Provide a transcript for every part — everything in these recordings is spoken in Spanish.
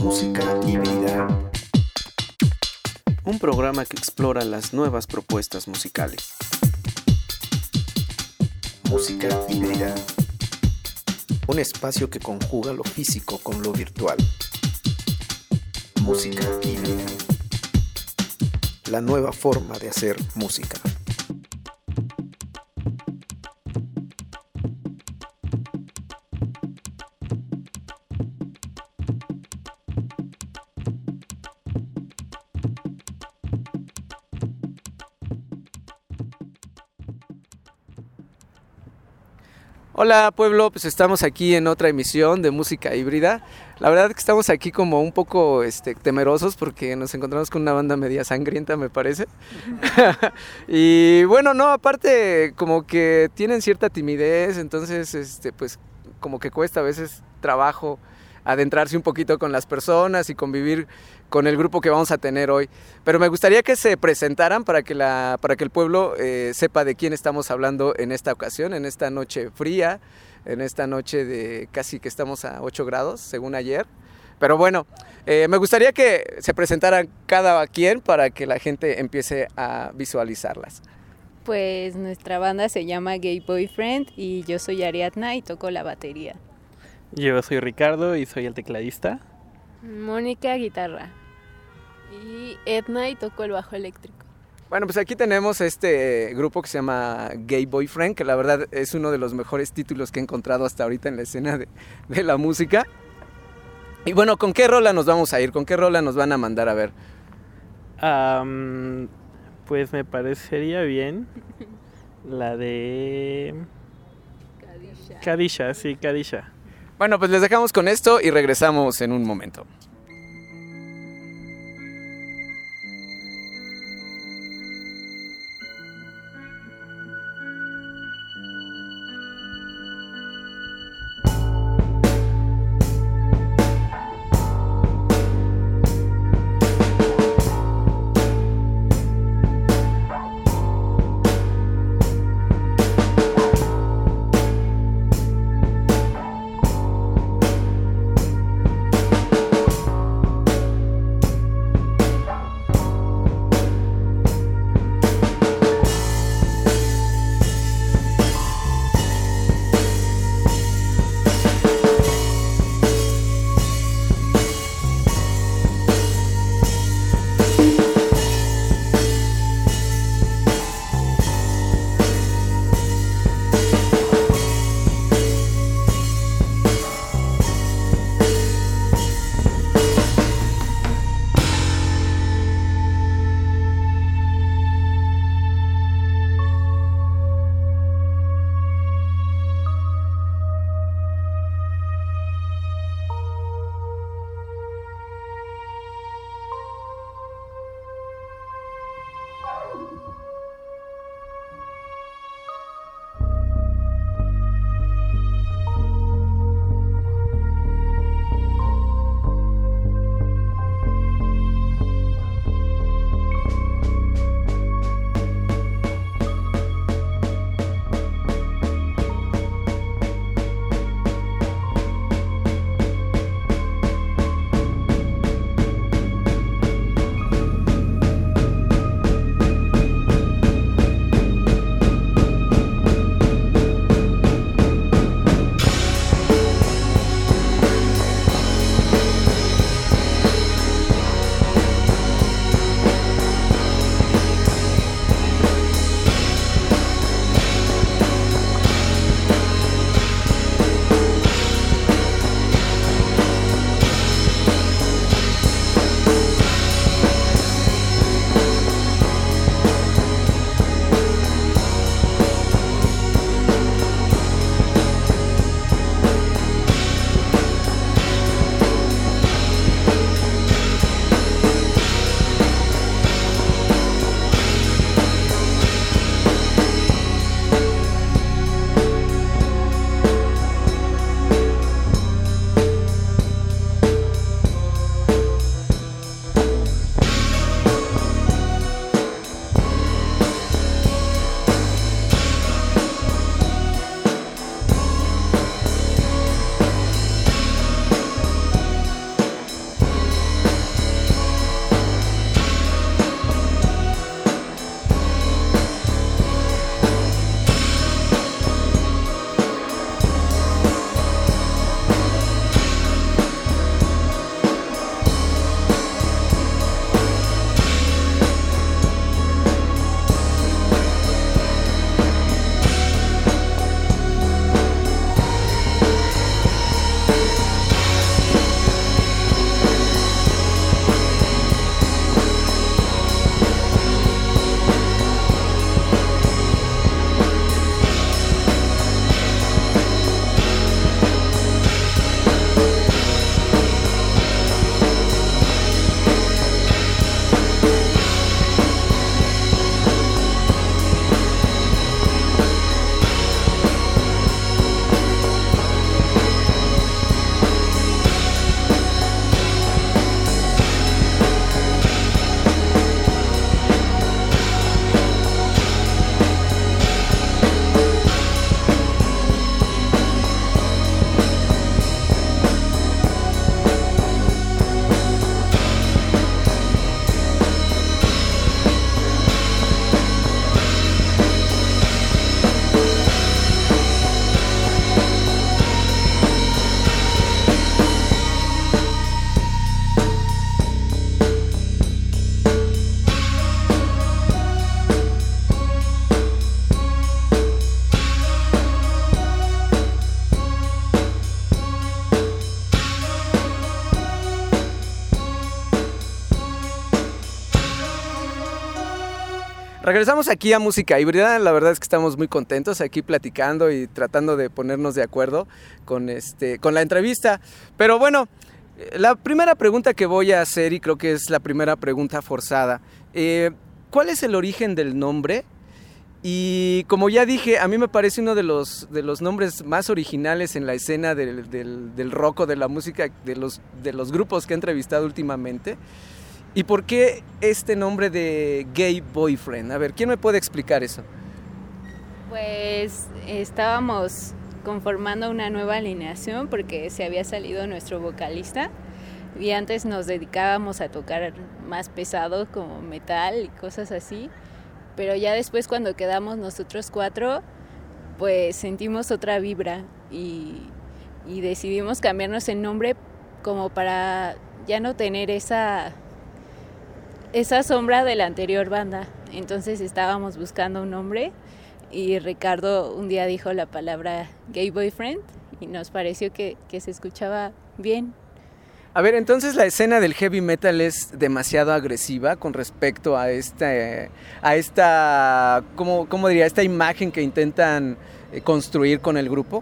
Música híbrida. Un programa que explora las nuevas propuestas musicales. Música híbrida. Un espacio que conjuga lo físico con lo virtual. Música híbrida. La nueva forma de hacer música. Hola pueblo, pues estamos aquí en otra emisión de Música Híbrida. La verdad es que estamos aquí como un poco temerosos porque nos encontramos con una banda media sangrienta, me parece. Y bueno, no, aparte como que tienen cierta timidez, entonces pues como que cuesta a veces trabajo adentrarse un poquito con las personas y convivir con el grupo que vamos a tener hoy. Pero me gustaría que se presentaran para que el pueblo sepa de quién estamos hablando en esta ocasión, en esta noche fría, en esta noche de casi que estamos a 8 grados, según ayer. Pero bueno, me gustaría que se presentaran cada quien para que la gente empiece a visualizarlas. Pues nuestra banda se llama Gay Boyfriend y yo soy Ariadna y toco la batería. Yo soy Ricardo y soy el tecladista. Mónica, guitarra. Y Edna, y toco el bajo eléctrico. Bueno, pues aquí tenemos este grupo que se llama Gay Boyfriend, que la verdad es uno de los mejores títulos que he encontrado hasta ahorita en la escena de la música. Y bueno, ¿con qué rola nos vamos a ir? ¿Con qué rola nos van a mandar a ver? Pues me parecería bien la de... Kadisha, sí, Kadisha. Bueno, pues les dejamos con esto y regresamos en un momento. Regresamos aquí a Música Híbrida. La verdad es que estamos muy contentos aquí platicando y tratando de ponernos de acuerdo con la entrevista. Pero bueno, la primera pregunta que voy a hacer, y creo que es la primera pregunta forzada, ¿cuál es el origen del nombre? Y como ya dije, a mí me parece uno de los nombres más originales en la escena del rock o de la música de los grupos que he entrevistado últimamente. ¿Y por qué este nombre de Gay Boyfriend? A ver, ¿quién me puede explicar eso? Pues estábamos conformando una nueva alineación porque se había salido nuestro vocalista y antes nos dedicábamos a tocar más pesado como metal y cosas así, pero ya después cuando quedamos nosotros 4 pues sentimos otra vibra y decidimos cambiarnos el nombre como para ya no tener esa sombra de la anterior banda. Entonces estábamos buscando un nombre y Ricardo un día dijo la palabra Gay Boyfriend y nos pareció que se escuchaba bien. A ver, entonces la escena del heavy metal es demasiado agresiva con respecto a esta ¿cómo diría? Esta imagen que intentan construir con el grupo.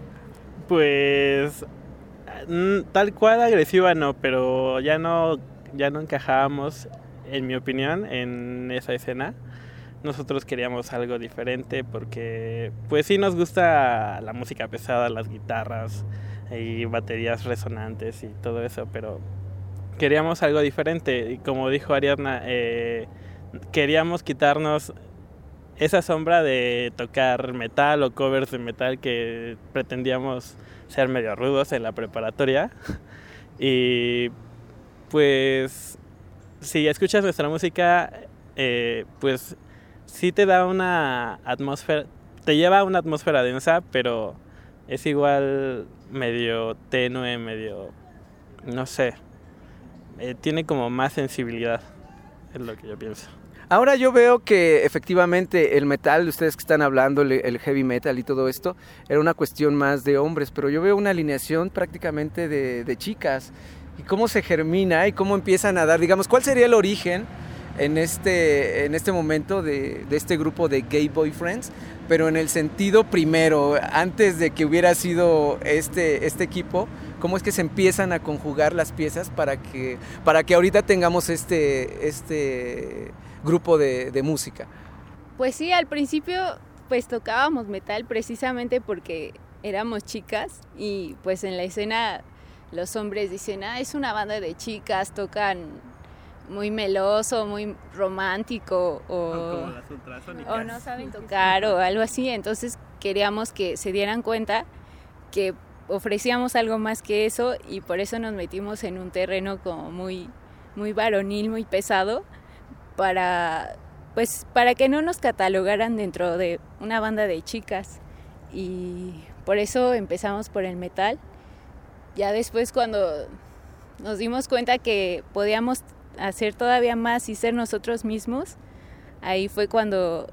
Pues tal cual agresiva no, pero ya no encajábamos, en mi opinión, en esa escena. Nosotros queríamos algo diferente porque pues sí nos gusta la música pesada, las guitarras y baterías resonantes y todo eso, pero queríamos algo diferente y como dijo Ariadna, queríamos quitarnos esa sombra de tocar metal o covers de metal que pretendíamos ser medio rudos en la preparatoria. Y pues si escuchas nuestra música, pues sí te da una atmósfera, te lleva a una atmósfera densa, pero es igual medio tenue, medio, no sé, tiene como más sensibilidad, es lo que yo pienso. Ahora yo veo que efectivamente el metal, ustedes que están hablando, el heavy metal y todo esto, era una cuestión más de hombres, pero yo veo una alineación prácticamente de chicas. ¿Y cómo se germina y cómo empiezan a dar, digamos, cuál sería el origen en este momento de este grupo de Gay Boyfriends? Pero en el sentido primero, antes de que hubiera sido este equipo, ¿cómo es que se empiezan a conjugar las piezas para que ahorita tengamos este grupo de música? Pues sí, al principio pues tocábamos metal precisamente porque éramos chicas y pues en la escena los hombres dicen, es una banda de chicas, tocan muy meloso, muy romántico o no saben tocar o algo así. Entonces queríamos que se dieran cuenta que ofrecíamos algo más que eso y por eso nos metimos en un terreno como muy, muy varonil, muy pesado para que no nos catalogaran dentro de una banda de chicas y por eso empezamos por el metal. Ya después cuando nos dimos cuenta que podíamos hacer todavía más y ser nosotros mismos, ahí fue cuando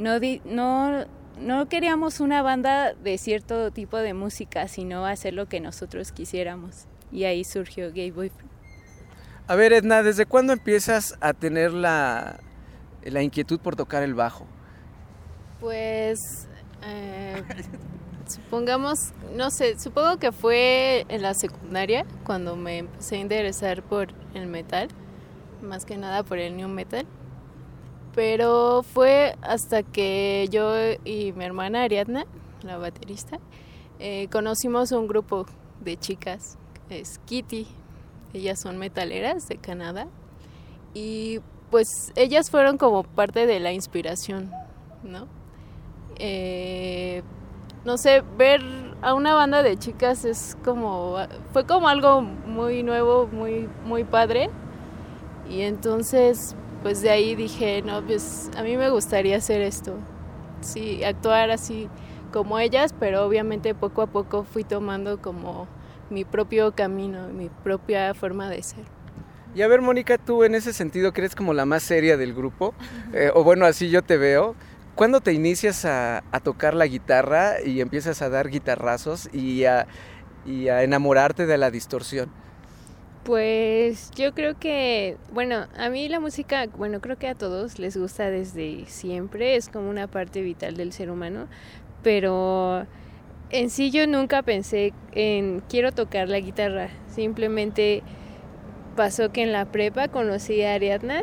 no queríamos una banda de cierto tipo de música, sino hacer lo que nosotros quisiéramos. Y ahí surgió Gay Boyfriend. A ver, Edna, ¿desde cuándo empiezas a tener la inquietud por tocar el bajo? Pues supongamos, no sé, supongo que fue en la secundaria cuando me empecé a interesar por el metal, más que nada por el new metal, pero fue hasta que yo y mi hermana Ariadna, la baterista, conocimos un grupo de chicas, es Kitty, ellas son metaleras de Canadá y pues ellas fueron como parte de la inspiración, ¿no? No sé, ver a una banda de chicas fue como algo muy nuevo, muy, muy padre. Y entonces, pues de ahí dije, no, pues a mí me gustaría hacer esto. Sí, actuar así como ellas, pero obviamente poco a poco fui tomando como mi propio camino, mi propia forma de ser. Y a ver, Mónica, tú en ese sentido que eres como la más seria del grupo, o bueno, así yo te veo. ¿Cuándo te inicias a tocar la guitarra y empiezas a dar guitarrazos y a enamorarte de la distorsión? Pues yo creo que, bueno, a mí la música, bueno, creo que a todos les gusta desde siempre, es como una parte vital del ser humano, pero en sí yo nunca pensé en quiero tocar la guitarra, simplemente pasó que en la prepa conocí a Ariadna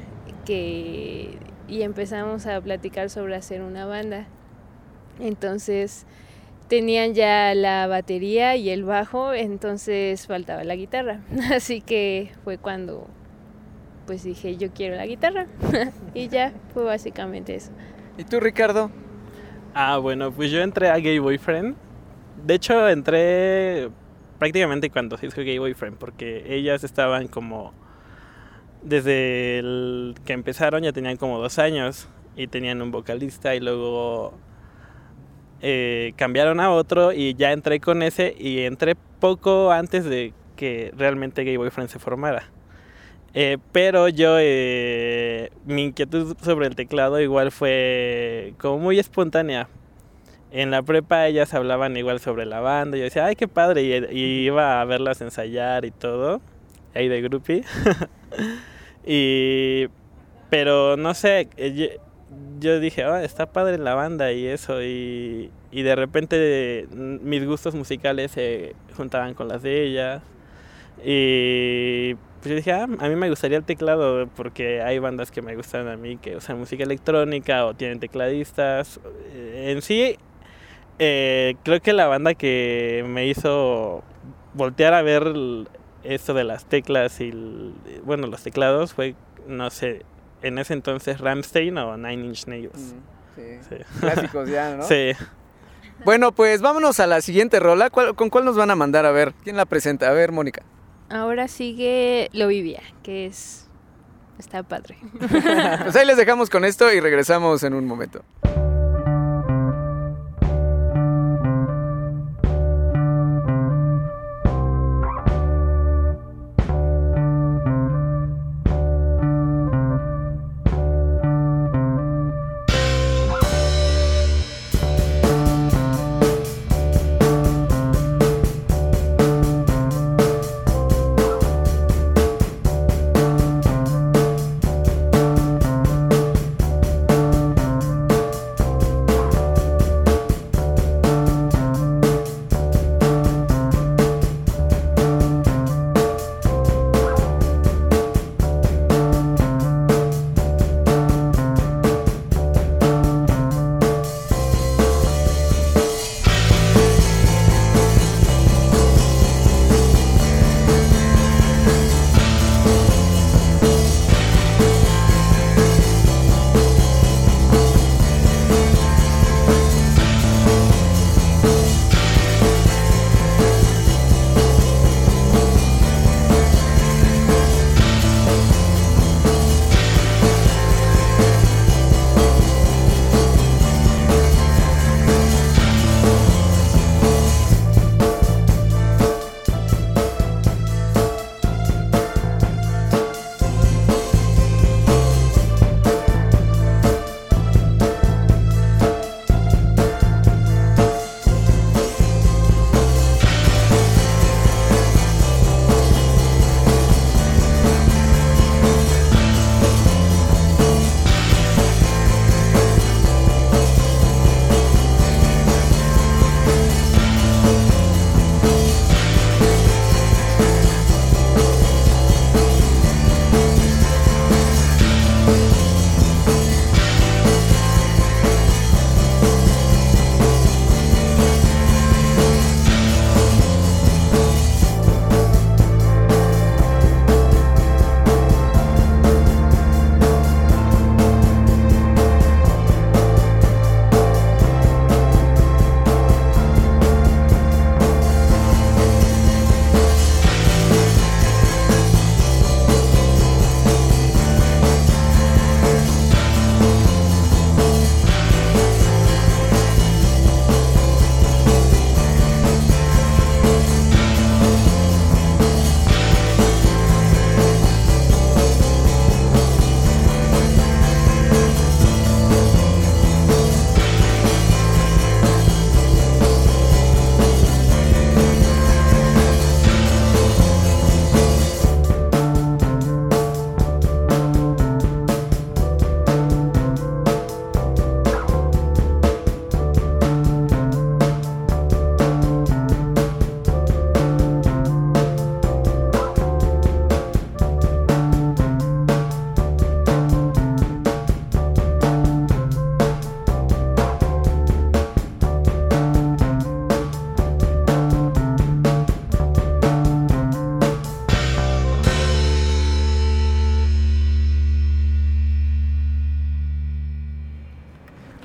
y empezamos a platicar sobre hacer una banda. Entonces tenían ya la batería y el bajo, entonces faltaba la guitarra. Así que fue cuando pues dije yo quiero la guitarra y ya fue básicamente eso. ¿Y tú, Ricardo? Bueno, pues yo entré a Gay Boyfriend. De hecho, entré prácticamente cuando se hizo Gay Boyfriend, porque ellas estaban como... Desde el que empezaron ya tenían como 2 años y tenían un vocalista y luego cambiaron a otro y ya entré con ese y entré poco antes de que realmente Gay Boyfriend se formara. Pero yo, mi inquietud sobre el teclado igual fue como muy espontánea. En la prepa ellas hablaban igual sobre la banda y yo decía, ay, qué padre, y iba a verlas ensayar y todo, ahí de groupie. Pero no sé, yo dije, está padre la banda y eso, y de repente mis gustos musicales se juntaban con las de ellas. Y pues yo dije, a mí me gustaría el teclado porque hay bandas que me gustan a mí que usan música electrónica o tienen tecladistas. En sí, creo que la banda que me hizo voltear a ver esto de las teclas y los teclados fue, no sé, en ese entonces Rammstein o Nine Inch Nails. Sí. Clásicos ya, ¿no? Sí. Bueno, pues vámonos a la siguiente rola. ¿Con cuál nos van a mandar? A ver, ¿quién la presenta? A ver, Mónica. Ahora sigue Lo Vivía, que está padre. Pues ahí les dejamos con esto y regresamos en un momento.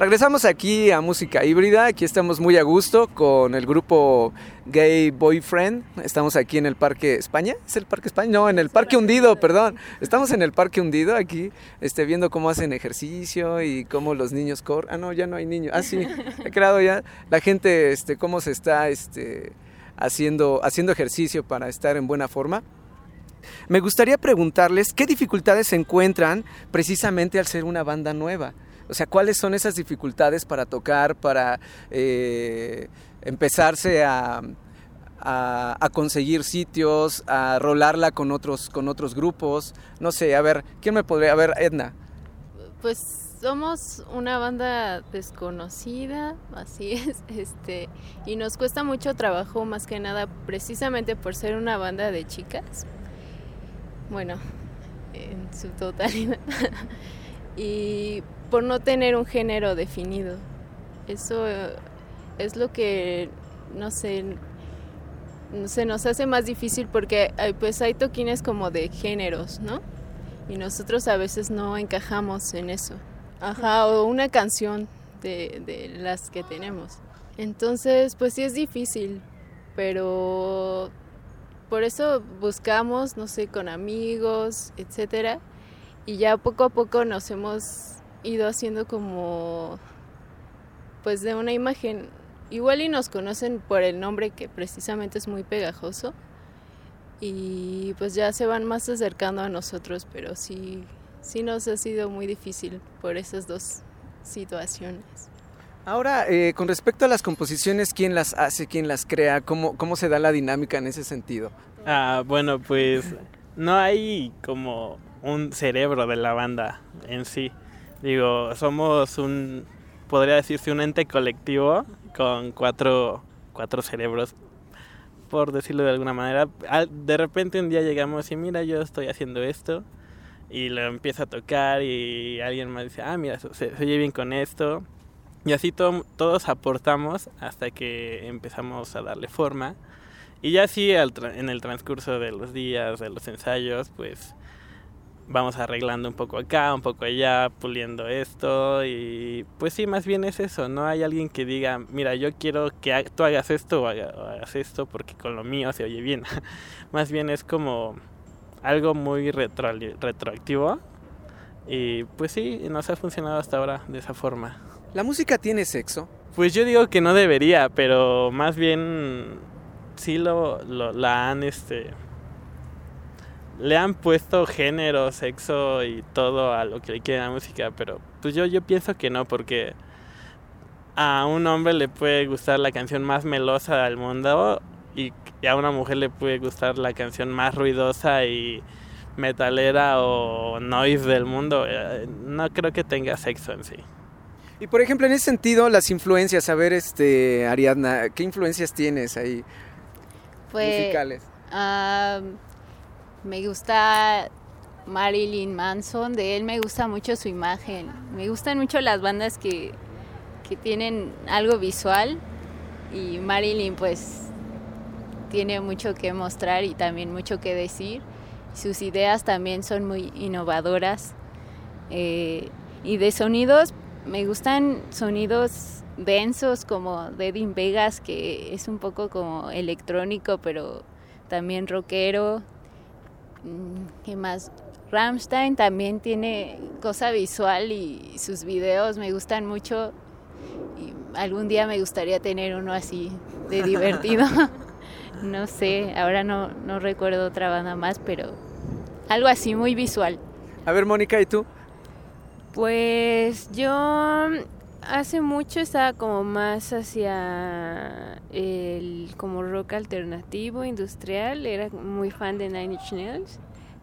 Regresamos aquí a Música Híbrida. Aquí estamos muy a gusto con el grupo Gay Boyfriend. Estamos aquí en el Parque España. ¿Es el Parque España? No, en el Parque Hundido, perdón. Estamos en el Parque Hundido aquí, viendo cómo hacen ejercicio y cómo los niños corren. Ah, no, ya no hay niños. Ah, sí, he creado ya la gente, cómo se está haciendo ejercicio para estar en buena forma. Me gustaría preguntarles qué dificultades se encuentran precisamente al ser una banda nueva. O sea, ¿cuáles son esas dificultades para tocar, para empezarse a conseguir sitios, a rolarla con otros grupos? No sé, a ver, ¿quién me podría...? A ver, Edna. Pues somos una banda desconocida, así es, y nos cuesta mucho trabajo, más que nada, precisamente por ser una banda de chicas. Bueno, en su totalidad. Y por no tener un género definido. Eso es lo que, no sé, se nos hace más difícil porque pues hay toquines como de géneros, ¿no? Y nosotros a veces no encajamos en eso. Ajá, o una canción de las que tenemos. Entonces, pues sí es difícil, pero por eso buscamos, no sé, con amigos, etcétera. Y ya poco a poco nos hemos ido haciendo como, pues de una imagen, igual y nos conocen por el nombre que precisamente es muy pegajoso y pues ya se van más acercando a nosotros, pero sí nos ha sido muy difícil por esas dos situaciones. Ahora, con respecto a las composiciones, ¿quién las hace, quién las crea? ¿Cómo se da la dinámica en ese sentido? Bueno, pues no hay como un cerebro de la banda en sí. Digo, somos podría decirse un ente colectivo con cuatro cerebros, por decirlo de alguna manera. De repente un día llegamos y mira, yo estoy haciendo esto, y lo empiezo a tocar y alguien más dice, mira, se oye bien con esto, y así todos aportamos hasta que empezamos a darle forma. Y ya así en el transcurso de los días, de los ensayos, pues vamos arreglando un poco acá, un poco allá, puliendo esto, y pues sí, más bien es eso, no hay alguien que diga, mira, yo quiero que tú hagas esto o hagas esto porque con lo mío se oye bien. Más bien es como algo muy retroactivo, y pues sí, nos ha funcionado hasta ahora de esa forma. ¿La música tiene sexo? Pues yo digo que no debería, pero más bien sí la han le han puesto género, sexo y todo a lo que le quiere la música, pero pues yo pienso que no, porque a un hombre le puede gustar la canción más melosa del mundo y a una mujer le puede gustar la canción más ruidosa y metalera o noise del mundo. No creo que tenga sexo en sí. Y por ejemplo, en ese sentido, las influencias, a ver, Ariadna, ¿qué influencias tienes ahí musicales? Me gusta Marilyn Manson, de él me gusta mucho su imagen. Me gustan mucho las bandas que tienen algo visual, y Marilyn pues tiene mucho que mostrar y también mucho que decir. Sus ideas también son muy innovadoras. Y de sonidos, me gustan sonidos densos como Deadin Vegas, que es un poco como electrónico pero también rockero. ¿Qué más? Rammstein también tiene cosa visual y sus videos me gustan mucho, y algún día me gustaría tener uno así de divertido. No sé, ahora no recuerdo otra banda más, pero algo así muy visual. A ver, Mónica, ¿y tú? Pues yo hace mucho estaba como más hacia el como rock alternativo, industrial, era muy fan de Nine Inch Nails.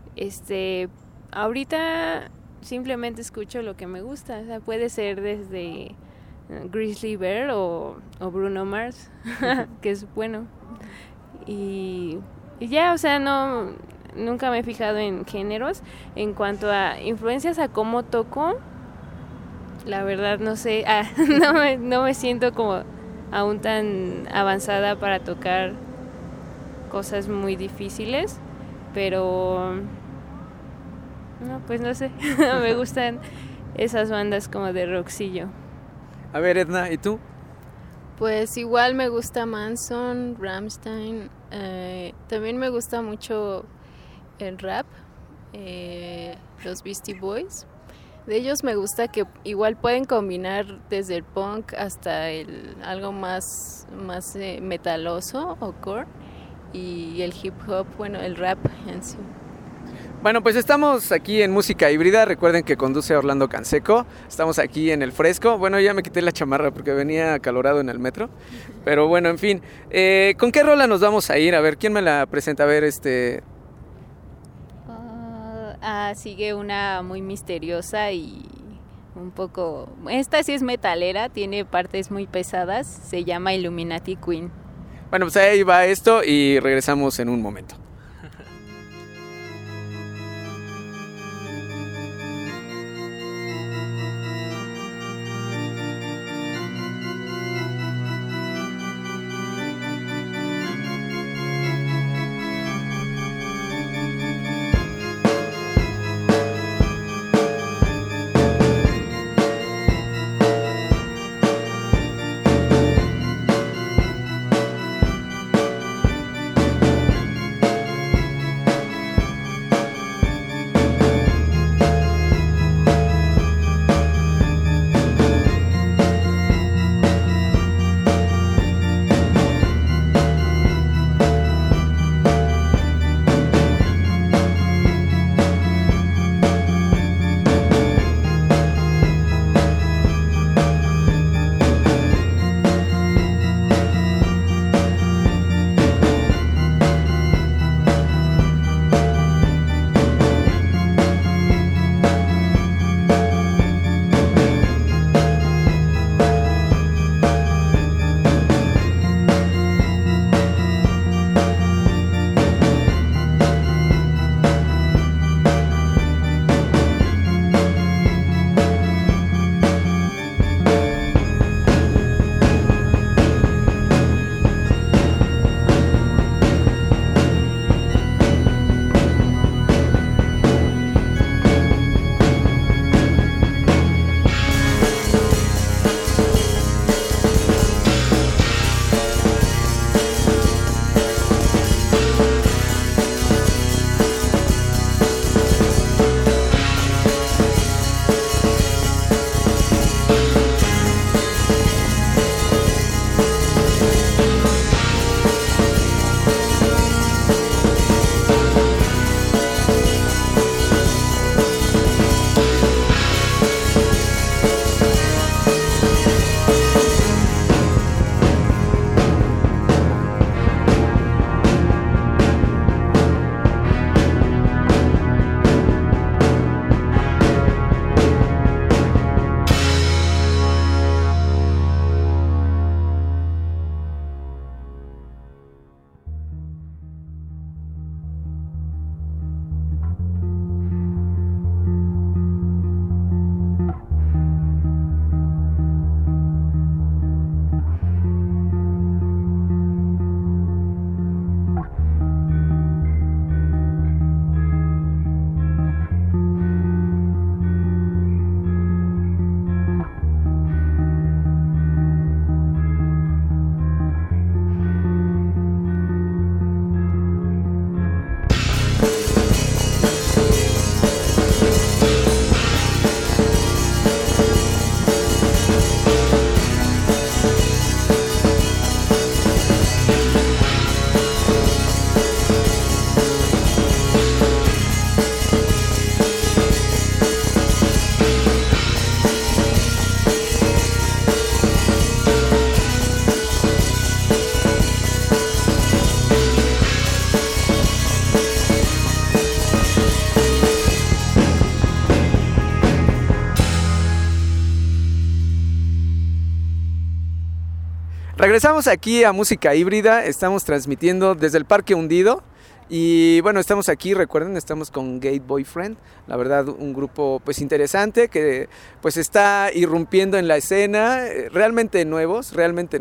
Ahorita simplemente escucho lo que me gusta, o sea, puede ser desde Grizzly Bear o Bruno Mars, que es bueno. Y ya, o sea, nunca me he fijado en géneros. En cuanto a influencias a cómo toco, la verdad no sé, no me siento como aún tan avanzada para tocar cosas muy difíciles, pero no, pues no sé, me gustan esas bandas como de rockcillo. A ver, Edna, ¿y tú? Pues igual me gusta Manson, Rammstein, también me gusta mucho el rap, los Beastie Boys. De ellos me gusta que igual pueden combinar desde el punk hasta algo más metaloso o core, y el hip hop, bueno, el rap en sí. Bueno, pues estamos aquí en Música Híbrida. Recuerden que conduce Orlando Canseco. Estamos aquí en el fresco. Bueno, ya me quité la chamarra porque venía acalorado en el metro. Pero bueno, en fin. ¿Con qué rola nos vamos a ir? A ver, ¿quién me la presenta? A ver, Sigue una muy misteriosa y un poco... Esta sí es metalera, tiene partes muy pesadas. Se llama Illuminati Queen. Bueno, pues ahí va esto y regresamos en un momento. Regresamos aquí a Música Híbrida, estamos transmitiendo desde el Parque Hundido y bueno, estamos aquí, recuerden, estamos con Gate Boyfriend, la verdad un grupo pues interesante que pues está irrumpiendo en la escena, realmente nuevas,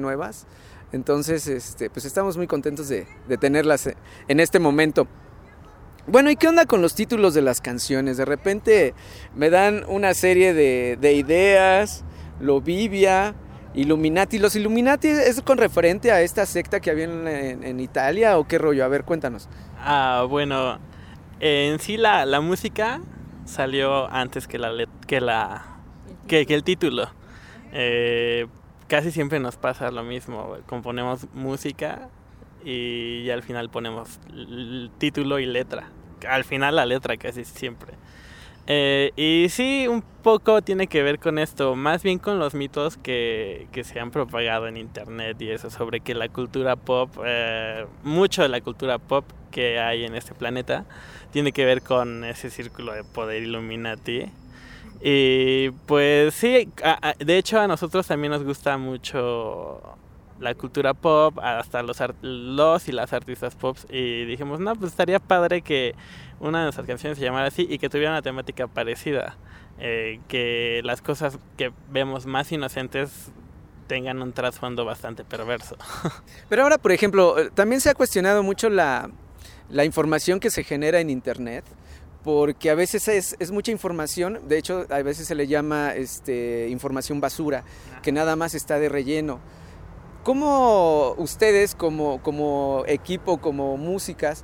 entonces pues estamos muy contentos de tenerlas en este momento. Bueno, ¿y qué onda con los títulos de las canciones? De repente me dan una serie de ideas, Lobivia, Illuminati. ¿Los Illuminati es con referente a esta secta que había en Italia o qué rollo? A ver, cuéntanos. Bueno, en sí la música salió antes que el título. Casi siempre nos pasa lo mismo, componemos música y al final ponemos el título y letra. Al final la letra casi siempre. Y sí, un poco tiene que ver con esto, más bien con los mitos que se han propagado en internet y eso, sobre que la cultura pop, mucho de la cultura pop que hay en este planeta, tiene que ver con ese círculo de poder Illuminati. Y pues sí, de hecho a nosotros también nos gusta mucho la cultura pop, hasta los y las artistas pop, y dijimos, no, pues estaría padre que una de nuestras canciones se llamara así y que tuviera una temática parecida, que las cosas que vemos más inocentes tengan un trasfondo bastante perverso. Pero ahora, por ejemplo, también se ha cuestionado mucho la información que se genera en internet, porque a veces es mucha información, de hecho a veces se le llama información basura, que nada más está de relleno. ¿Cómo ustedes como equipo, como músicos,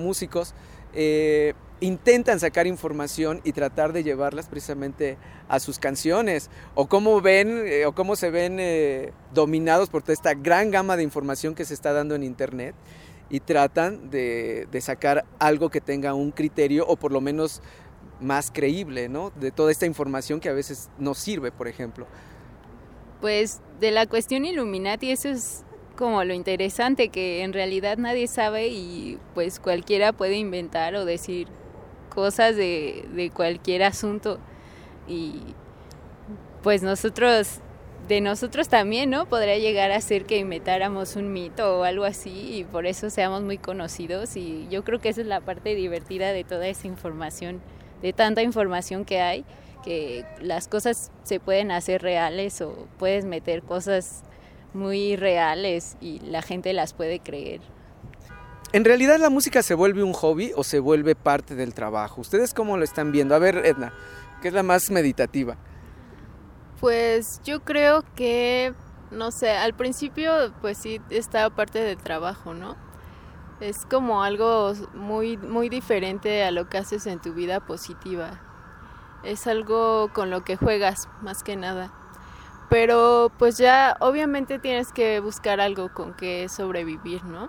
intentan sacar información y tratar de llevarlas precisamente a sus canciones? ¿O cómo se ven dominados por toda esta gran gama de información que se está dando en internet? Y tratan de sacar algo que tenga un criterio o por lo menos más creíble, ¿no? De toda esta información que a veces no sirve, por ejemplo. Pues de la cuestión Illuminati, eso es como lo interesante, que en realidad nadie sabe y pues cualquiera puede inventar o decir cosas de cualquier asunto. Y pues de nosotros también, ¿no? Podría llegar a ser que inventáramos un mito o algo así y por eso seamos muy conocidos, y yo creo que esa es la parte divertida de toda esa información, de tanta información que hay, que las cosas se pueden hacer reales o puedes meter cosas muy reales y la gente las puede creer. ¿En realidad la música se vuelve un hobby o se vuelve parte del trabajo? ¿Ustedes cómo lo están viendo? A ver, Edna, ¿qué es la más meditativa? Pues yo creo que, no sé, al principio pues sí está parte del trabajo, ¿no? Es como algo muy, muy diferente a lo que haces en tu vida positiva. Es algo con lo que juegas, más que nada. Pero pues ya obviamente tienes que buscar algo con que sobrevivir, ¿no?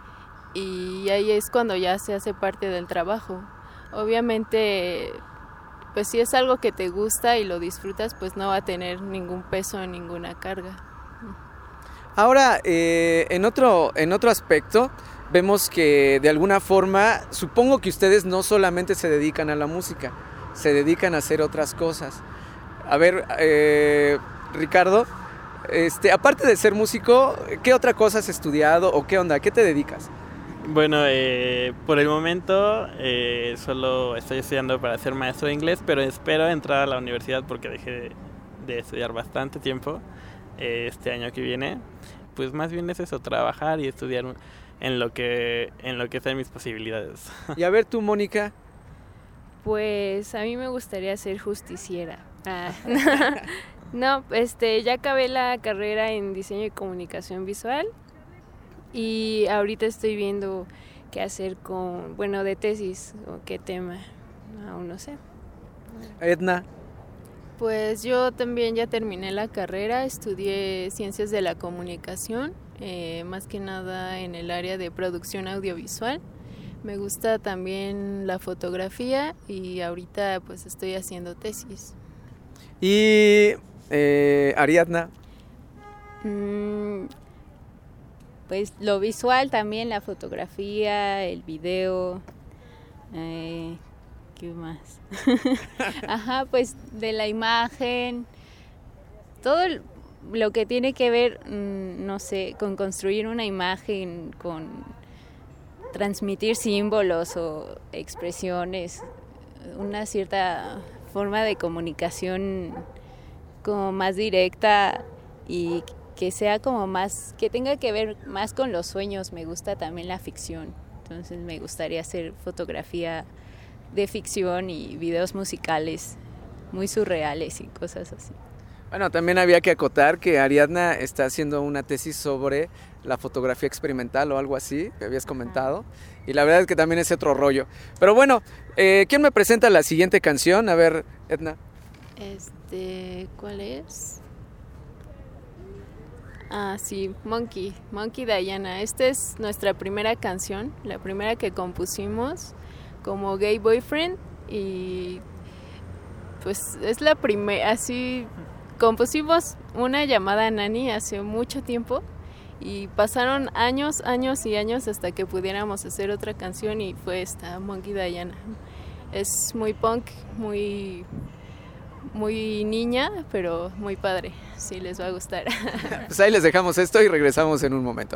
Y ahí es cuando ya se hace parte del trabajo. Obviamente, pues si es algo que te gusta y lo disfrutas, pues no va a tener ningún peso, ninguna carga. Ahora, en otro aspecto, vemos que de alguna forma, supongo que ustedes no solamente se dedican a la música, se dedican a hacer otras cosas. A ver, Ricardo, aparte de ser músico, ¿qué otra cosa has estudiado o qué onda? ¿A qué te dedicas? Bueno, por el momento solo estoy estudiando para ser maestro de inglés, pero espero entrar a la universidad porque dejé de estudiar bastante tiempo este año que viene. Pues más bien es eso, trabajar y estudiar en lo que están mis posibilidades. Y a ver tú, Mónica. Pues a mí me gustaría ser justiciera. No, ya acabé la carrera en diseño y comunicación visual y ahorita estoy viendo qué hacer de tesis o qué tema, aún no sé. Edna. Pues yo también ya terminé la carrera, estudié ciencias de la comunicación, más que nada en el área de producción audiovisual. Me gusta también la fotografía y ahorita pues estoy haciendo tesis. Y Ariadna. Pues lo visual también, la fotografía, el video, ¿qué más? Ajá, pues de la imagen, todo lo que tiene que ver, no sé, con construir una imagen, con transmitir símbolos o expresiones, una cierta forma de comunicación como más directa y que sea como más, que tenga que ver más con los sueños. Me gusta también la ficción, entonces me gustaría hacer fotografía de ficción y videos musicales muy surreales y cosas así. Bueno, también había que acotar que Ariadna está haciendo una tesis sobre la fotografía experimental o algo así, que habías comentado. Y la verdad es que también es otro rollo. Pero bueno, ¿quién me presenta la siguiente canción? A ver, Edna. ¿Cuál es? Ah, sí, Monkey Diana. Esta es nuestra primera canción, la primera que compusimos como Gay Boyfriend, y pues es la primera, así compusimos una llamada Nani hace mucho tiempo y pasaron años y años hasta que pudiéramos hacer otra canción, y fue esta, Monkey Diana. Es muy punk, muy niña, pero muy padre. Sí, les va a gustar. Pues ahí les dejamos esto y regresamos en un momento.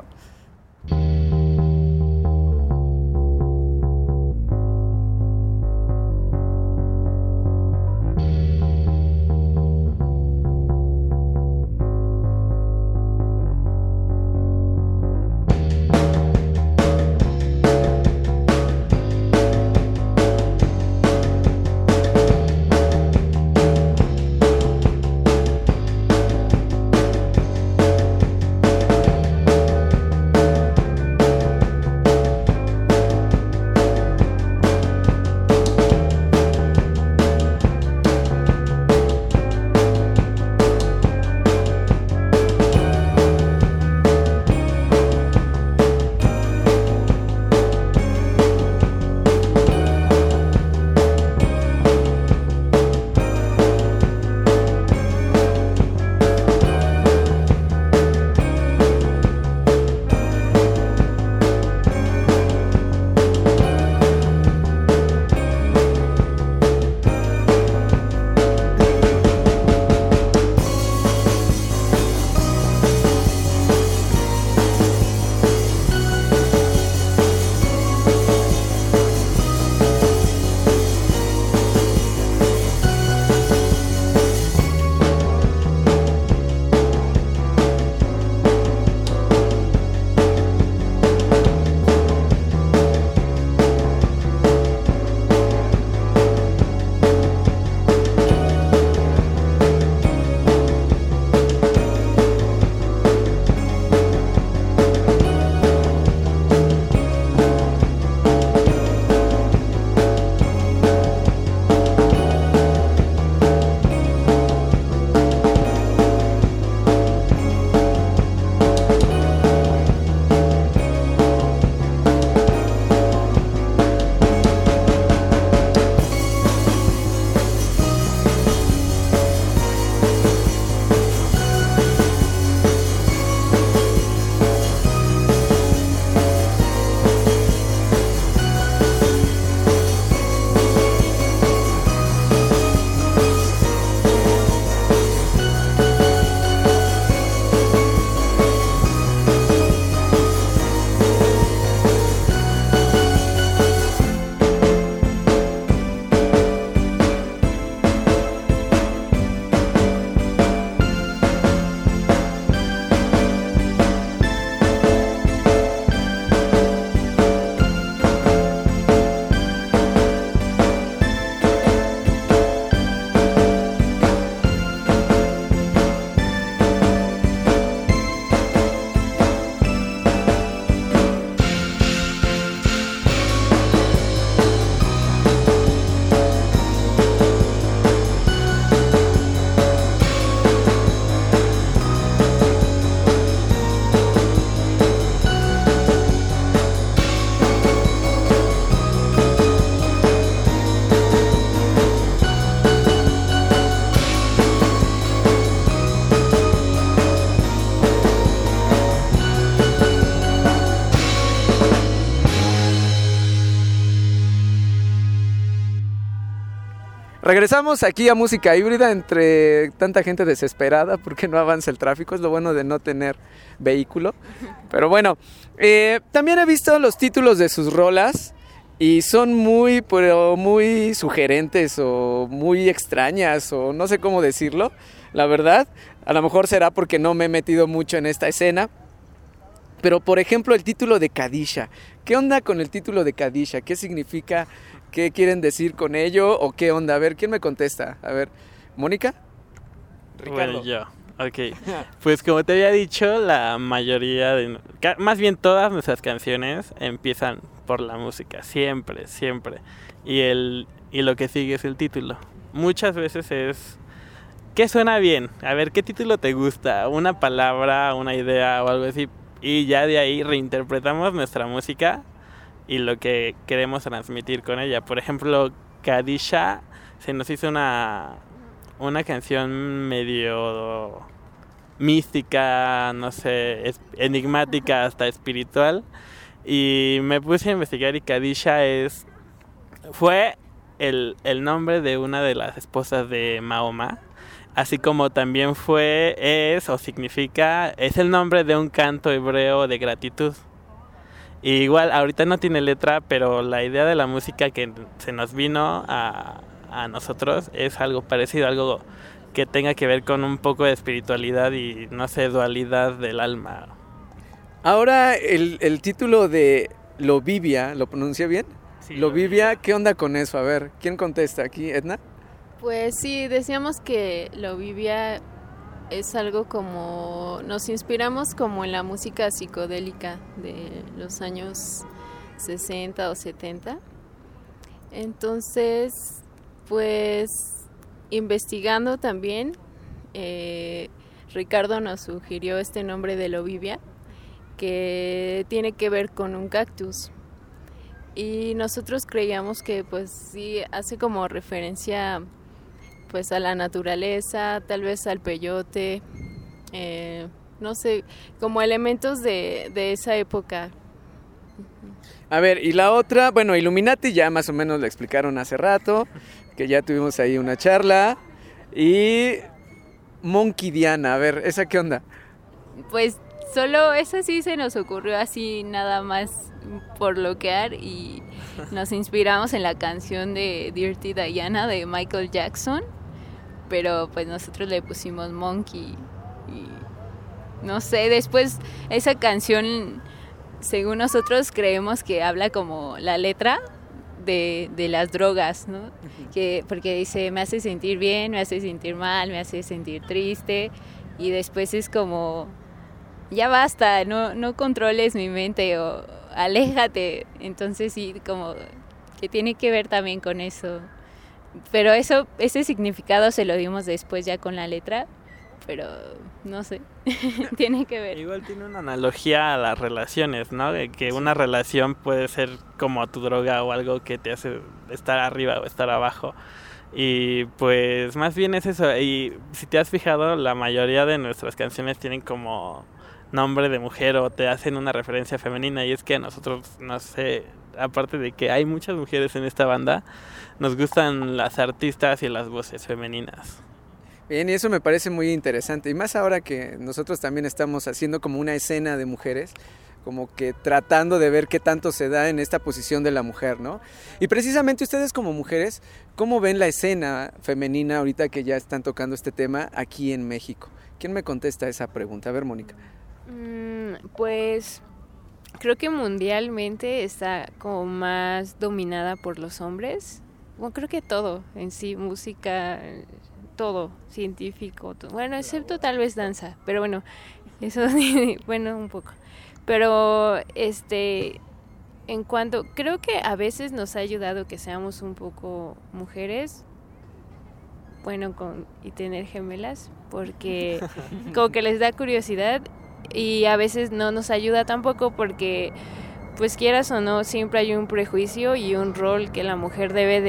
Regresamos aquí a Música Híbrida entre tanta gente desesperada porque no avanza el tráfico. Es lo bueno de no tener vehículo. Pero bueno, también he visto los títulos de sus rolas y son muy sugerentes o muy extrañas o no sé cómo decirlo, la verdad. A lo mejor será porque no me he metido mucho en esta escena. Pero por ejemplo el título de Kadisha. ¿Qué onda con el título de Kadisha? ¿Qué significa? ¿Qué quieren decir con ello? ¿O qué onda? A ver, ¿quién me contesta? A ver, ¿Mónica? Ricardo. Bueno, yo. Ok. Pues como te había dicho, la mayoría más bien todas nuestras canciones empiezan por la música, siempre, siempre. Y lo que sigue es el título. Muchas veces es ¿qué suena bien? A ver, ¿qué título te gusta? Una palabra, una idea o algo así. Y ya de ahí reinterpretamos nuestra música y lo que queremos transmitir con ella. Por ejemplo, Kadisha se nos hizo una canción medio mística, no sé, enigmática, hasta espiritual. Y me puse a investigar y Kadisha fue el nombre de una de las esposas de Mahoma. Así como también es el nombre de un canto hebreo de gratitud. Y igual, ahorita no tiene letra, pero la idea de la música que se nos vino a nosotros es algo parecido, algo que tenga que ver con un poco de espiritualidad y, no sé, dualidad del alma. Ahora el título de Lovivia, ¿lo pronuncia bien? Sí, Lovivia, ¿qué onda con eso? A ver, ¿quién contesta aquí? ¿Edna? Pues sí, decíamos que Lovivia es algo como, nos inspiramos como en la música psicodélica de los años 60 o 70. Entonces, pues investigando también, Ricardo nos sugirió este nombre de Lovivia, que tiene que ver con un cactus. Y nosotros creíamos que pues sí hace como referencia pues a la naturaleza, tal vez al peyote, no sé, como elementos de esa época. A ver, y la otra, bueno, Illuminati ya más o menos la explicaron hace rato, que ya tuvimos ahí una charla. Y Monkey Diana, a ver, ¿esa qué onda? Pues solo esa sí se nos ocurrió así nada más por bloquear y nos inspiramos en la canción de Dirty Diana de Michael Jackson, pero pues nosotros le pusimos Monkey y no sé, después esa canción según nosotros creemos que habla como la letra de las drogas, ¿no? Porque dice, me hace sentir bien, me hace sentir mal, me hace sentir triste y después es como, ya basta, no controles mi mente o aléjate. Entonces sí, como que tiene que ver también con eso. Pero ese significado se lo dimos después ya con la letra, pero no sé, tiene que ver. Igual tiene una analogía a las relaciones, ¿no? De que una relación puede ser como tu droga o algo que te hace estar arriba o estar abajo. Y pues más bien es eso. Y si te has fijado, la mayoría de nuestras canciones tienen como nombre de mujer o te hacen una referencia femenina. Y es que a nosotros, no sé, aparte de que hay muchas mujeres en esta banda, nos gustan las artistas y las voces femeninas. Bien, y eso me parece muy interesante. Y más ahora que nosotros también estamos haciendo como una escena de mujeres, como que tratando de ver qué tanto se da en esta posición de la mujer, ¿no? Y precisamente ustedes como mujeres, ¿cómo ven la escena femenina ahorita que ya están tocando este tema aquí en México? ¿Quién me contesta esa pregunta? A ver, Mónica. Pues creo que mundialmente está como más dominada por los hombres. Bueno, creo que todo en sí, música, todo, científico, todo. Bueno, excepto tal vez danza, pero bueno, eso, bueno, un poco. Pero, en cuanto, creo que a veces nos ha ayudado que seamos un poco mujeres, bueno, y tener gemelas, porque como que les da curiosidad y a veces no nos ayuda tampoco porque, pues quieras o no, siempre hay un prejuicio y un rol que la mujer debe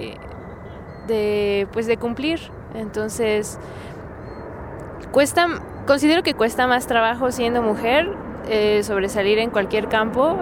de cumplir. Entonces, considero que cuesta más trabajo siendo mujer sobresalir en cualquier campo.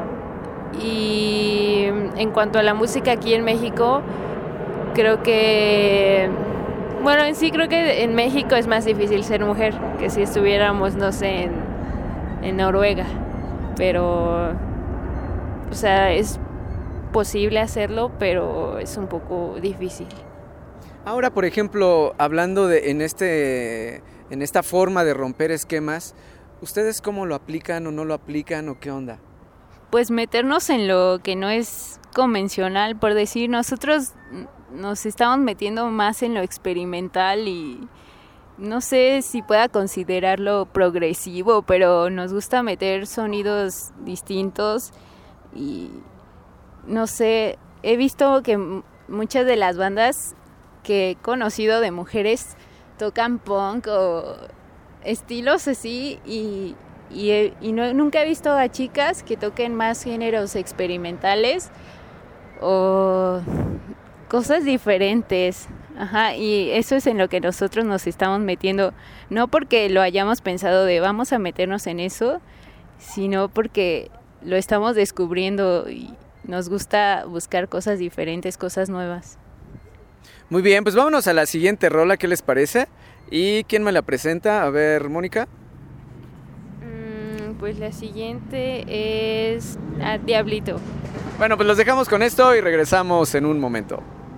Y en cuanto a la música aquí en México, creo que, bueno, en sí creo que en México es más difícil ser mujer que si estuviéramos, no sé, en Noruega. Pero, o sea, es posible hacerlo, pero es un poco difícil. Ahora, por ejemplo, hablando en esta forma de romper esquemas, ¿ustedes cómo lo aplican o no lo aplican o qué onda? Pues meternos en lo que no es convencional, por decir, nosotros nos estamos metiendo más en lo experimental y no sé si pueda considerarlo progresivo, pero nos gusta meter sonidos distintos y no sé, he visto que muchas de las bandas que he conocido de mujeres tocan punk o estilos así y nunca he visto a chicas que toquen más géneros experimentales o cosas diferentes. Ajá, y eso es en lo que nosotros nos estamos metiendo, no porque lo hayamos pensado de vamos a meternos en eso, sino porque lo estamos descubriendo y nos gusta buscar cosas diferentes, cosas nuevas. Muy bien, pues vámonos a la siguiente rola, ¿qué les parece? ¿Y quién me la presenta? A ver, Mónica. Pues la siguiente es Diablito. Bueno, pues los dejamos con esto y regresamos en un momento.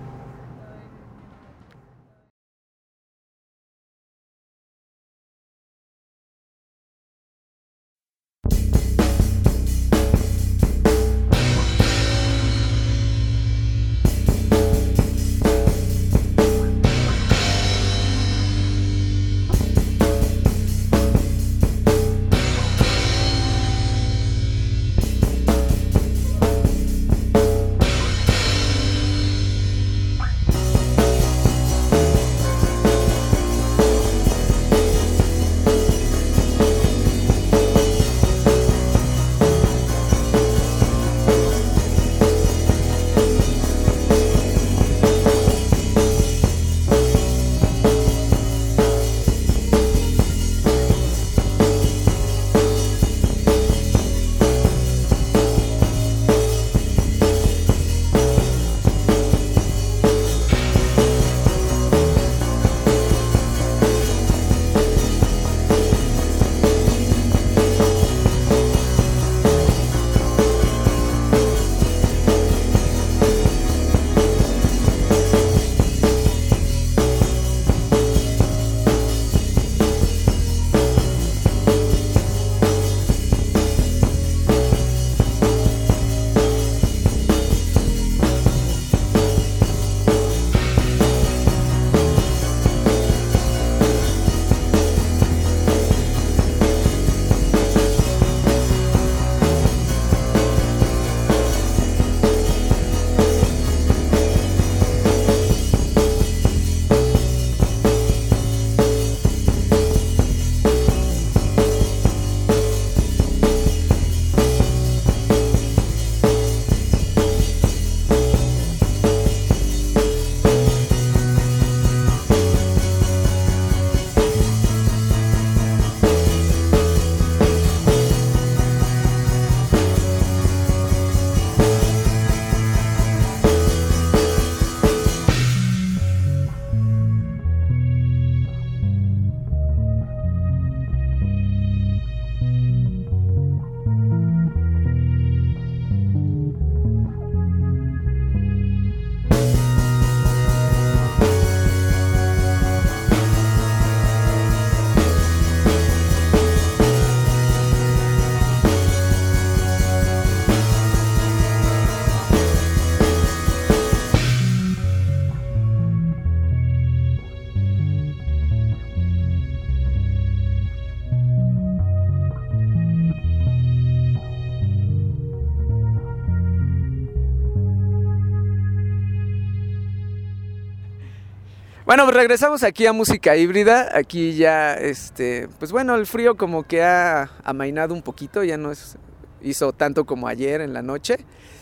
Bueno, pues regresamos aquí a Música Híbrida. Aquí ya, pues bueno, el frío como que ha amainado un poquito, ya no hizo tanto como ayer en la noche.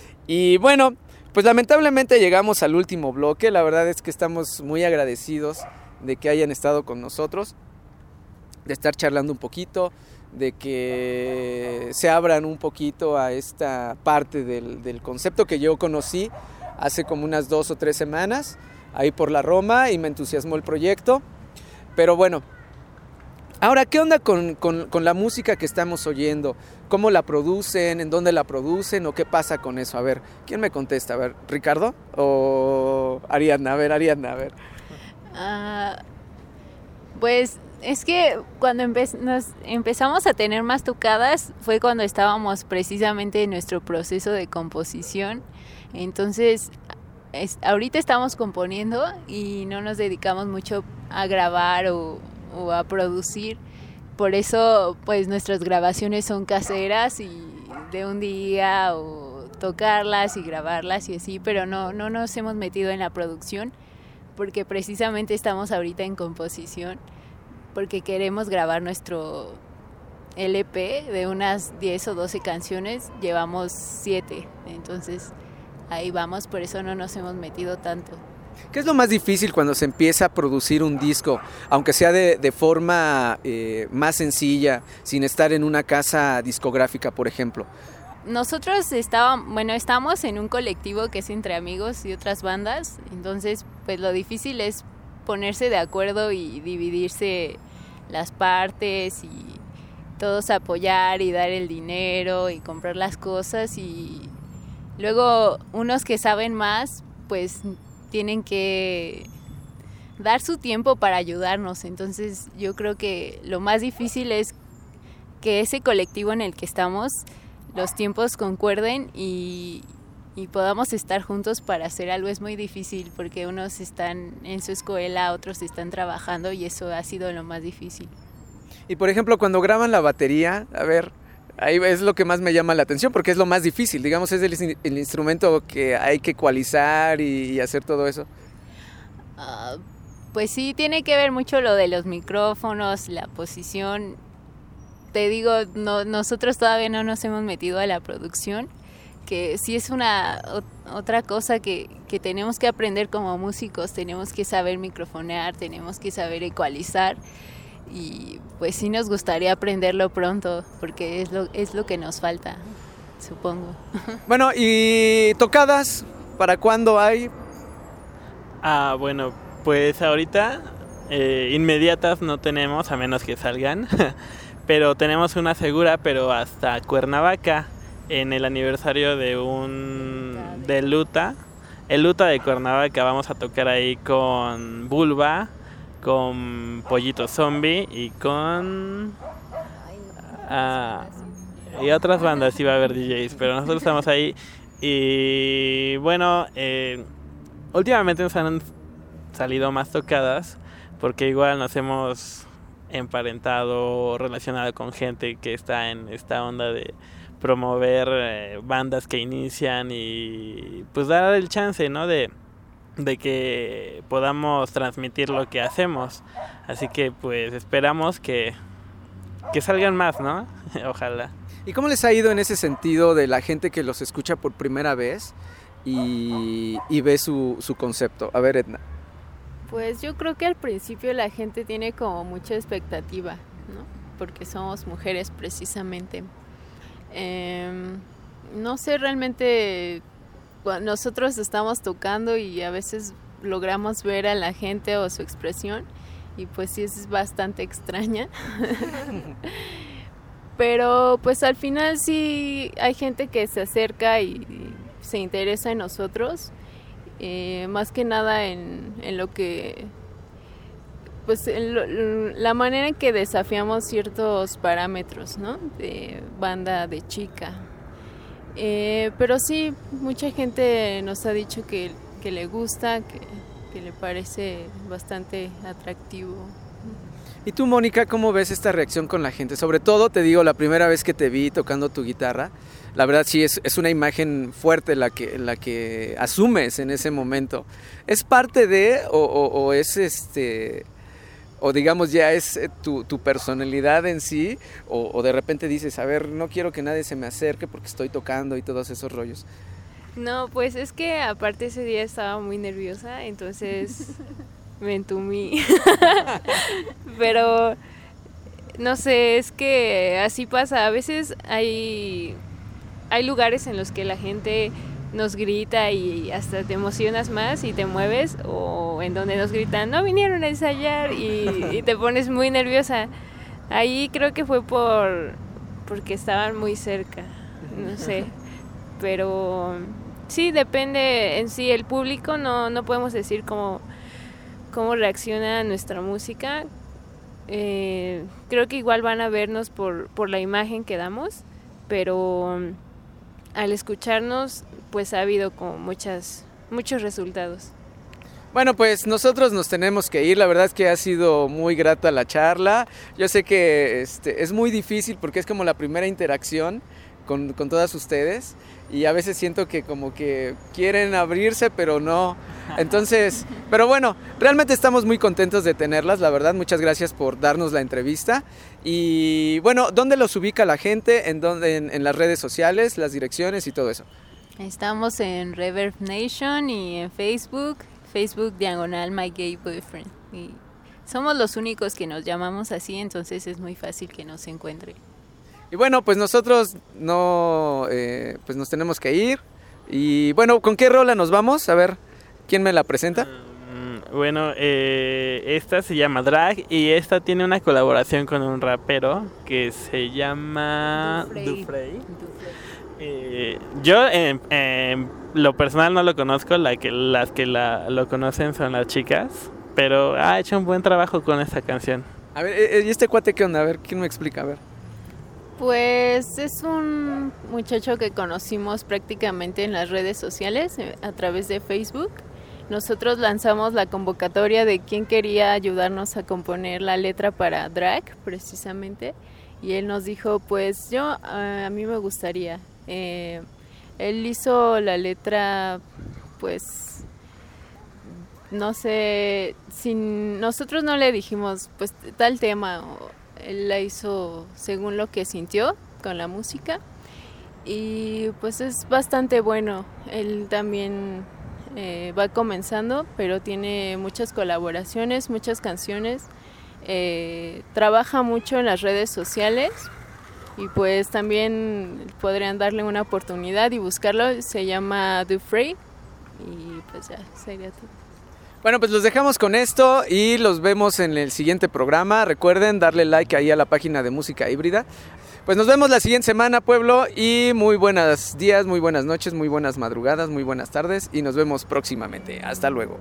Y bueno, pues lamentablemente llegamos al último bloque. La verdad es que estamos muy agradecidos de que hayan estado con nosotros, de estar charlando un poquito, de que se abran un poquito a esta parte del concepto que yo conocí hace como unas 2 o 3 semanas, ahí por la Roma, y me entusiasmó el proyecto. Pero bueno, ahora, ¿qué onda con la música que estamos oyendo? ¿Cómo la producen? ¿En dónde la producen? ¿O qué pasa con eso? A ver, ¿quién me contesta? A ver, ¿Ricardo? ¿O Ariadna? A ver, Ariadna, a ver. Pues es que cuando nos empezamos a tener más tocadas fue cuando estábamos precisamente en nuestro proceso de composición. Entonces, ahorita estamos componiendo y no nos dedicamos mucho a grabar o o a producir. Por eso pues nuestras grabaciones son caseras y de un día, o tocarlas y grabarlas y así, pero no nos hemos metido en la producción porque precisamente estamos ahorita en composición, porque queremos grabar nuestro LP de unas 10 o 12 canciones, llevamos 7, entonces ahí vamos, por eso no nos hemos metido tanto. ¿Qué es lo más difícil cuando se empieza a producir un disco, aunque sea de forma más sencilla, sin estar en una casa discográfica, por ejemplo? Nosotros estamos en un colectivo que es entre amigos y otras bandas, entonces pues lo difícil es ponerse de acuerdo y dividirse las partes y todos apoyar y dar el dinero y comprar las cosas, y luego unos que saben más pues tienen que dar su tiempo para ayudarnos. Entonces yo creo que lo más difícil es que ese colectivo en el que estamos, los tiempos concuerden y podamos estar juntos para hacer algo. Es muy difícil porque unos están en su escuela, otros están trabajando, y eso ha sido lo más difícil. Y por ejemplo, cuando graban la batería, a ver, ahí es lo que más me llama la atención, porque es lo más difícil, digamos, es el instrumento que hay que ecualizar y hacer todo eso. Pues sí, tiene que ver mucho lo de los micrófonos, la posición. Te digo, nosotros todavía no nos hemos metido a la producción, que sí es otra cosa que tenemos que aprender como músicos. Tenemos que saber microfonear, tenemos que saber ecualizar, y pues sí nos gustaría aprenderlo pronto, porque es lo que nos falta, supongo. Bueno, ¿y tocadas? ¿Para cuándo hay? Bueno, pues ahorita inmediatas no tenemos, a menos que salgan, pero tenemos una segura, pero hasta Cuernavaca, en el aniversario de Luta. El Luta de Cuernavaca, vamos a tocar ahí con Vulva, con Pollito Zombie y con y otras bandas. Iba a haber DJs, pero nosotros estamos ahí. Y bueno, últimamente nos han salido más tocadas, porque igual nos hemos emparentado, relacionado con gente que está en esta onda de promover bandas que inician, y pues dar el chance, ¿no?, de que podamos transmitir lo que hacemos. Así que pues esperamos que salgan más, ¿no? Ojalá. ¿Y cómo les ha ido en ese sentido de la gente que los escucha por primera vez y ve su concepto? A ver, Edna. Pues yo creo que al principio la gente tiene como mucha expectativa, ¿no? Porque somos mujeres precisamente. No sé, realmente nosotros estamos tocando y a veces logramos ver a la gente o su expresión, y pues sí es bastante extraña. Pero pues al final sí hay gente que se acerca y se interesa en nosotros, más que nada en lo que, pues la manera en que desafiamos ciertos parámetros, ¿no?, de banda, de chica. Pero sí, mucha gente nos ha dicho que le gusta, que le parece bastante atractivo. ¿Y tú, Mónica, cómo ves esta reacción con la gente? Sobre todo, te digo, la primera vez que te vi tocando tu guitarra, la verdad sí es una imagen fuerte la que asumes en ese momento. ¿Es parte de o es o digamos ya es tu personalidad en sí, o de repente dices, a ver, no quiero que nadie se me acerque porque estoy tocando y todos esos rollos? No, pues es que aparte ese día estaba muy nerviosa, entonces me entumí. Pero no sé, es que así pasa. A veces hay lugares en los que la gente nos grita y hasta te emocionas más y te mueves, o en donde nos gritan, no vinieron a ensayar, y te pones muy nerviosa. Ahí creo que fue porque estaban muy cerca, no sé, pero sí, depende en sí el público, no podemos decir cómo reacciona a nuestra música. Creo que igual van a vernos por la imagen que damos, pero al escucharnos pues ha habido como muchos resultados. Bueno, pues nosotros nos tenemos que ir. La verdad es que ha sido muy grata la charla. Yo sé que es muy difícil porque es como la primera interacción con todas ustedes y a veces siento que como que quieren abrirse, pero no. Entonces, pero bueno, realmente estamos muy contentos de tenerlas, la verdad. Muchas gracias por darnos la entrevista. Y bueno, ¿dónde los ubica la gente? En las redes sociales, las direcciones y todo eso. Estamos en Reverb Nation y en Facebook /My Gay Boyfriend. Y somos los únicos que nos llamamos así, entonces es muy fácil que nos encuentren. Y bueno, pues nosotros pues nos tenemos que ir. Y bueno, ¿con qué rola nos vamos? A ver, ¿quién me la presenta? Bueno, esta se llama Drag y esta tiene una colaboración con un rapero que se llama Dufresne. Yo en lo personal no lo conozco, las que lo conocen son las chicas, pero ha hecho un buen trabajo con esta canción. A ver, ¿y este cuate qué onda? A ver, ¿quién me explica? A ver. Pues es un muchacho que conocimos prácticamente en las redes sociales, a través de Facebook. Nosotros lanzamos la convocatoria de quién quería ayudarnos a componer la letra para Drag, precisamente, y él nos dijo, pues a mí me gustaría. Él hizo la letra, pues, no sé, nosotros no le dijimos, pues, tal tema, él la hizo según lo que sintió con la música, y pues es bastante bueno. Él también va comenzando, pero tiene muchas colaboraciones, muchas canciones, trabaja mucho en las redes sociales. Y pues también podrían darle una oportunidad y buscarlo. Se llama Dufresne. Y pues ya, sería todo. Bueno, pues los dejamos con esto y los vemos en el siguiente programa. Recuerden darle like ahí a la página de Música Híbrida. Pues nos vemos la siguiente semana, pueblo. Y muy buenos días, muy buenas noches, muy buenas madrugadas, muy buenas tardes. Y nos vemos próximamente. Hasta luego.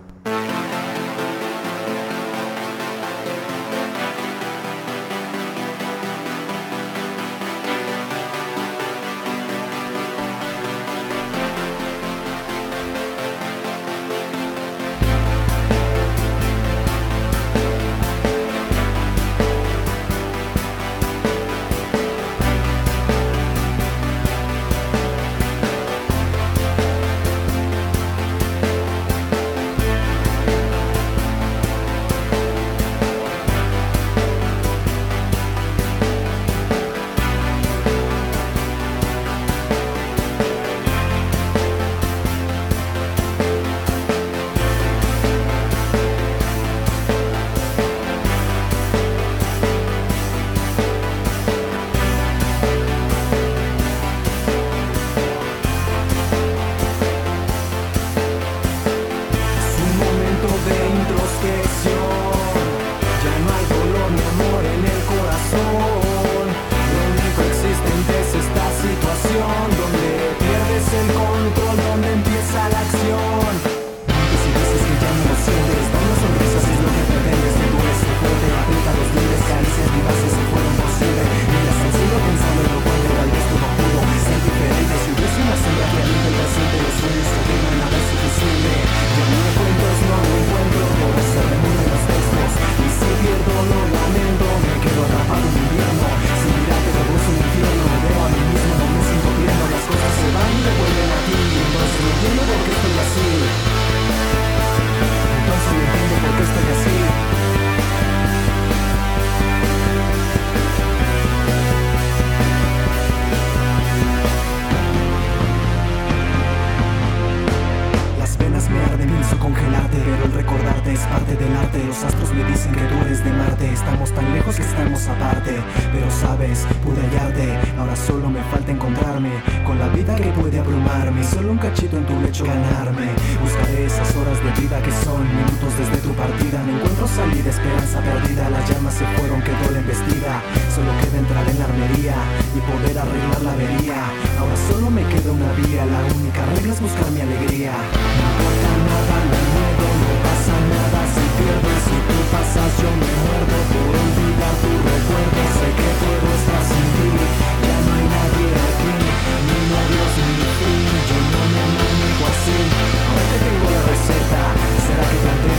Ahora te tengo la receta, será que plantea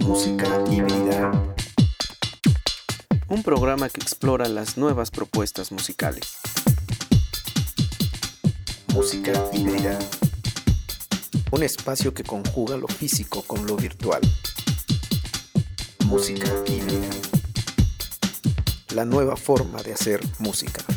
Música híbrida. Un programa que explora las nuevas propuestas musicales. Música híbrida. Un espacio que conjuga lo físico con lo virtual. Música híbrida. La nueva forma de hacer música.